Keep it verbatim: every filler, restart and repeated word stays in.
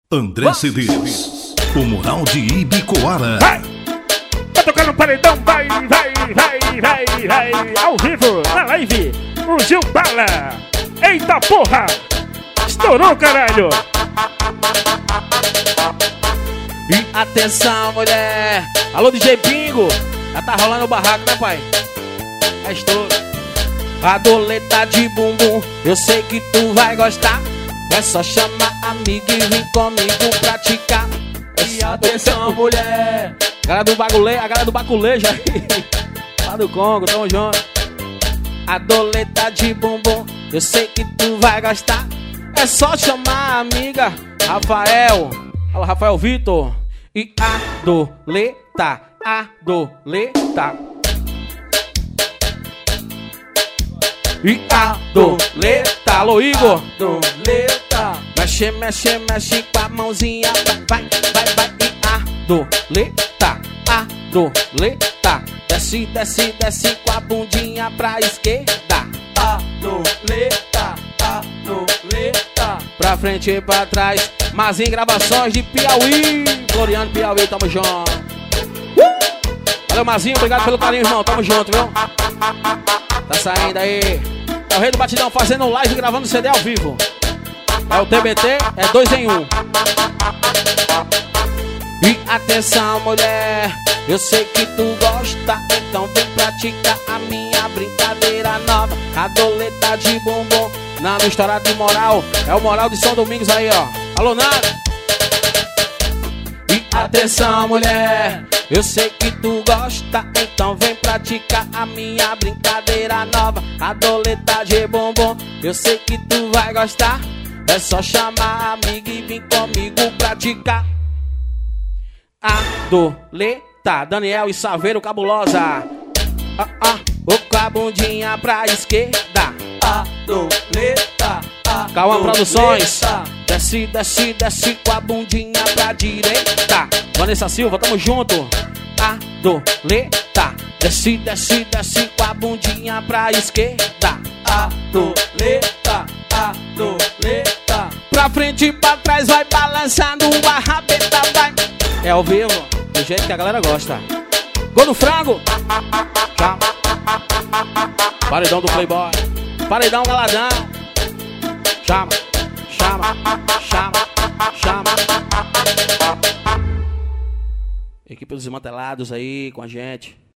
André Cedês, o Moral de Ibicoara. Vai! Tá tocando paredão, vai, vai, vai, vai, vai. Ao vivo, na live, o Gil Bala. Eita porra! Estourou, caralho! E atenção, mulher! Alô, D J Bingo! Já tá rolando o barraco, né, pai? É estouro. A doleta de bumbum, eu sei que tu vai gostar. É só chamar amigo e vir comigo praticar. E atenção, mulher! Galera do bagulê, a galera do baculejo aí. Lá do Congo, tamo junto. A doleta de bumbum, eu sei que tu vai gostar. É só chamar a amiga Rafael. Fala, Rafael Vitor. E a doleta, a doleta. E a doleta, alô Igor. Doleta. Mexe, mexe, mexe com a mãozinha. Vai, vai, vai. E a doleta, a doleta. Desce, desce, desce com a bundinha pra esquerda. A doleta, a doleta. Pra frente e pra trás. Mazinho Gravações de Piauí. Floriano, Piauí, tamo junto. uh! Valeu, Mazinho, obrigado pelo carinho, irmão. Tamo junto, viu? Tá saindo aí. É o Rei do Batidão fazendo live, gravando C D ao vivo. É o T B T, é dois em um. E atenção, mulher, eu sei que tu gosta, então vem praticar a minha brincadeira nova. A doleta de bumbum, na mistura de moral. É o Moral de São Domingos aí, ó. Alô, Nada. E atenção, mulher, eu sei que tu gosta, então vem praticar a minha brincadeira nova. A doleta de bumbum, eu sei que tu vai gostar. É só chamar a amiga e vir comigo praticar. A doleta, Daniel e Saveiro Cabulosa. Ah, ah, o com a bundinha pra esquerda. A doleta, a Cauã Produções. Desce, desce, desce com a bundinha pra direita. Vanessa Silva, tamo junto. A doleta. Desce, desce, desce com a bundinha pra esquerda. A doleta, a doleta. Pra frente e pra trás vai balançando a rabeta, vai. É ao vivo, do jeito que a galera gosta. Gol do frango. Chama. Paredão do Playboy. Paredão galadão. Chama, chama, chama, chama. Equipe dos Desmantelados aí com a gente.